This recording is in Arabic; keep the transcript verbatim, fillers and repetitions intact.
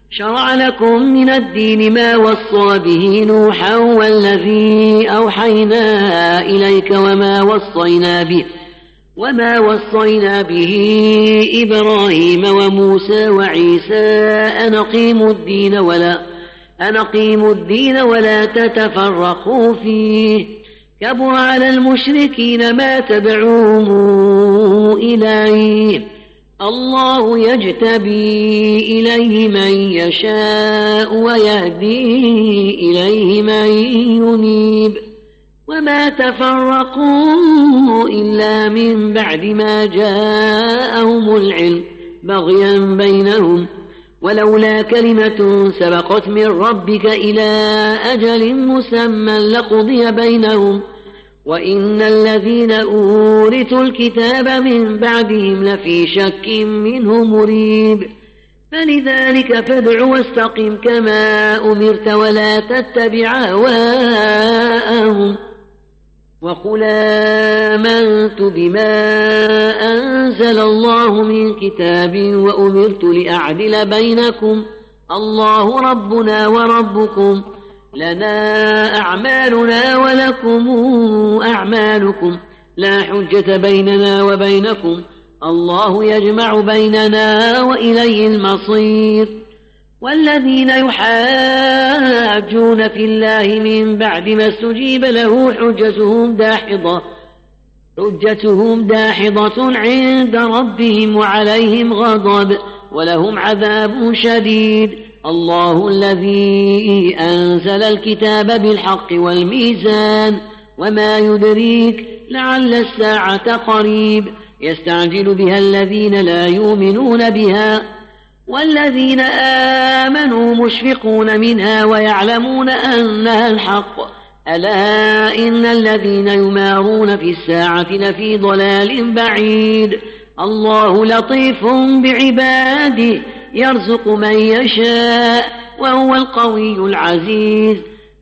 شرع لكم من الدين ما وصى به نوحا والذي أوحينا إليك وما وصينا به وما وصينا به إبراهيم وموسى وعيسى أن أقيموا الدين ولا أن أقيموا الدين ولا تتفرقوا فيه كبر على المشركين ما تدعوهم إليه الله يجتبي إليه من يشاء ويهدي إليه من ينيب وما تفرقوا إلا من بعد ما جاءهم العلم بغيا بينهم ولولا كلمة سبقت من ربك إلى أجل مسمى لقضي بينهم وإن الذين أورثوا الكتاب من بعدهم لفي شك منه مريب فلذلك فادع واستقم كما أمرت ولا تتبع أهواءهم وقل آمنت بما أنزل الله من كتاب وأمرت لأعدل بينكم الله ربنا وربكم لنا أعمالنا ولكم أعمالكم لا حجة بيننا وبينكم الله يجمع بيننا وإليه المصير والذين يحاجون في الله من بعد ما استجيب له حجتهم داحضة حجتهم داحضة عند ربهم وعليهم غضب ولهم عذاب شديد الله الذي أنزل الكتاب بالحق والميزان وما يدريك لعل الساعة قريب يستعجل بها الذين لا يؤمنون بها والذين آمنوا مشفقون منها ويعلمون أنها الحق ألا إن الذين يمارون في الساعة لفي ضلال بعيد الله لطيف بعباده يرزق من يشاء وهو القوي العزيز